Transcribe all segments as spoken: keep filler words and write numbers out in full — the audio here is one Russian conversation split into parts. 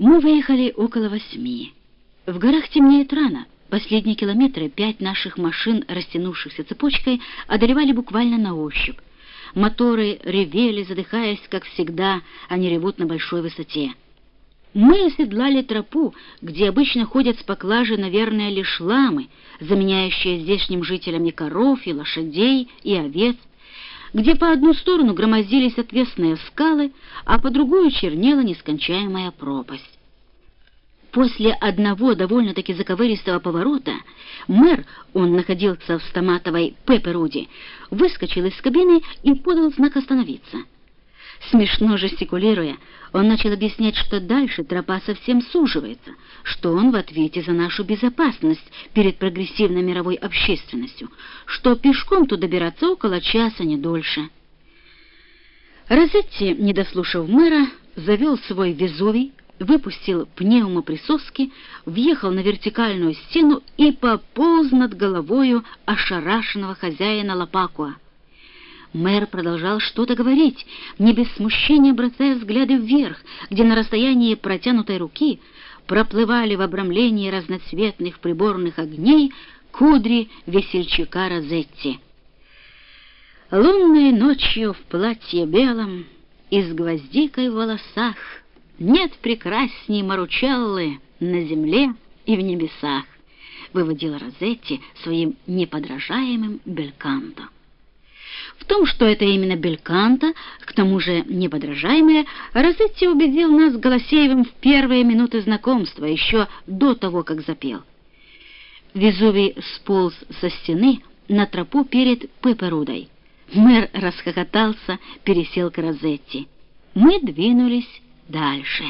Мы выехали около восьми. В горах темнеет рано. Последние километры пять наших машин, растянувшихся цепочкой, одолевали буквально на ощупь. Моторы ревели, задыхаясь, как всегда, они ревут на большой высоте. Мы оседлали тропу, где обычно ходят с поклажей, наверное, лишь ламы, заменяющие здешним жителям и коров, и лошадей, и овец, где по одну сторону громоздились отвесные скалы, а по другую чернела нескончаемая пропасть. После одного довольно-таки заковыристого поворота мэр, он находился в стоматовой Пепперуди, выскочил из кабины и подал знак остановиться. Смешно жестикулируя, он начал объяснять, что дальше тропа совсем суживается, что он в ответе за нашу безопасность перед прогрессивной мировой общественностью, что пешком тут добираться около часа, не дольше. Розетти, не дослушав мэра, завел свой Везувий, выпустил пневмоприсоски, въехал на вертикальную стену и пополз над головою ошарашенного хозяина Лопакуа. Мэр продолжал что-то говорить, не без смущения бросая взгляды вверх, где на расстоянии протянутой руки проплывали в обрамлении разноцветных приборных огней кудри весельчака Розетти. Лунной ночью в платье белом и с гвоздикой в волосах нет прекрасней Маручеллы на земле и в небесах, выводила Розетти своим неподражаемым бельканто. В том, что это именно бельканто, к тому же неподражаемое, Розетти убедил нас Голосеевым в первые минуты знакомства, еще до того, как запел. Везувий сполз со стены на тропу перед Пепперудой. Мэр расхохотался, пересел к Розетти. Мы двинулись дальше.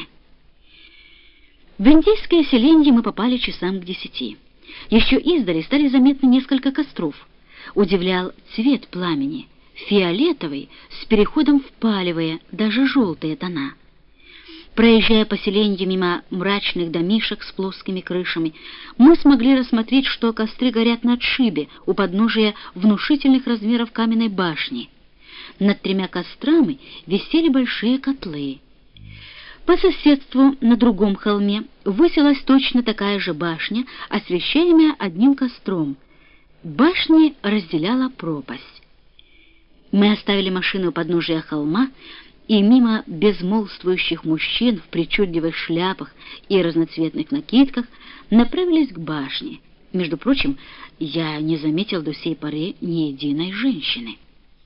В индейское селенье мы попали часам к десяти. Еще издали стали заметны несколько костров. Удивлял цвет пламени, фиолетовый, с переходом в палевые, даже желтые тона. Проезжая по селенью мимо мрачных домишек с плоскими крышами, мы смогли рассмотреть, что костры горят на отшибе у подножия внушительных размеров каменной башни. Над тремя кострами висели большие котлы. По соседству на другом холме высилась точно такая же башня, освещаемая одним костром. Башни разделяла пропасть. Мы оставили машину у подножия холма и мимо безмолвствующих мужчин в причудливых шляпах и разноцветных накидках направились к башне. Между прочим, я не заметил до сей поры ни единой женщины.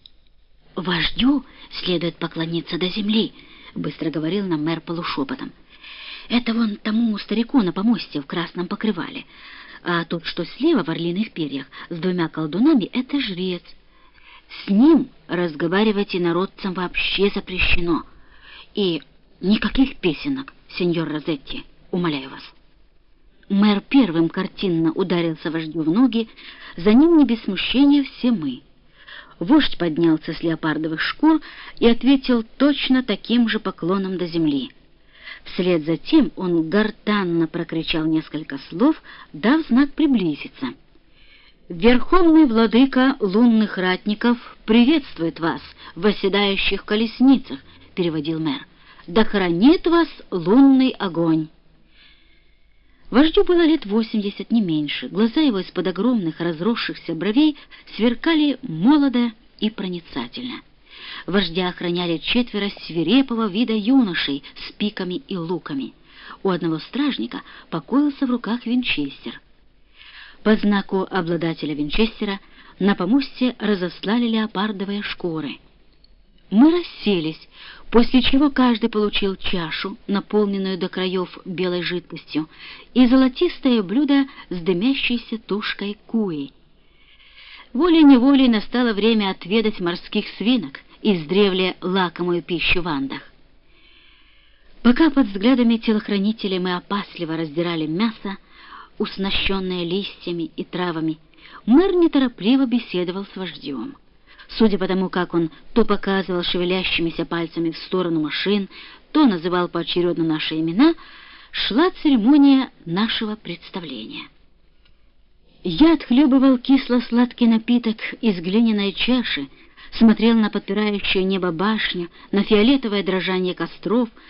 «Вождю следует поклониться до земли», — быстро говорил нам мэр полушепотом. «Это вон тому старику на помосте в красном покрывале, а тот, что слева в орлиных перьях с двумя колдунами, — это жрец. С ним разговаривать инородцам вообще запрещено. И никаких песенок, сеньор Розетти, умоляю вас». Мэр первым картинно ударился вождю в ноги, за ним не без смущения все мы. Вождь поднялся с леопардовых шкур и ответил точно таким же поклоном до земли. Вслед за тем он гортанно прокричал несколько слов, дав знак приблизиться. «Верховный владыка лунных ратников приветствует вас, восседающих в колесницах», — переводил мэр. «Да хранит вас лунный огонь». Вождю было лет восемьдесят, не меньше. Глаза его из-под огромных разросшихся бровей сверкали молодо и проницательно. Вождя охраняли четверо свирепого вида юношей с пиками и луками. У одного стражника покоился в руках винчестер. По знаку обладателя винчестера на помосте разослали леопардовые шкуры. Мы расселись, после чего каждый получил чашу, наполненную до краев белой жидкостью, и золотистое блюдо с дымящейся тушкой куи. Волей-неволей настало время отведать морских свинок, издревле лакомую пищу в Андах. Пока под взглядами телохранителей мы опасливо раздирали мясо, уснащенное листьями и травами, мэр неторопливо беседовал с вождем. Судя по тому, как он то показывал шевелящимися пальцами в сторону машин, то называл поочередно наши имена, шла церемония нашего представления. Я отхлебывал кисло-сладкий напиток из глиняной чаши, смотрел на подпирающую небо башню, на фиолетовое дрожание костров,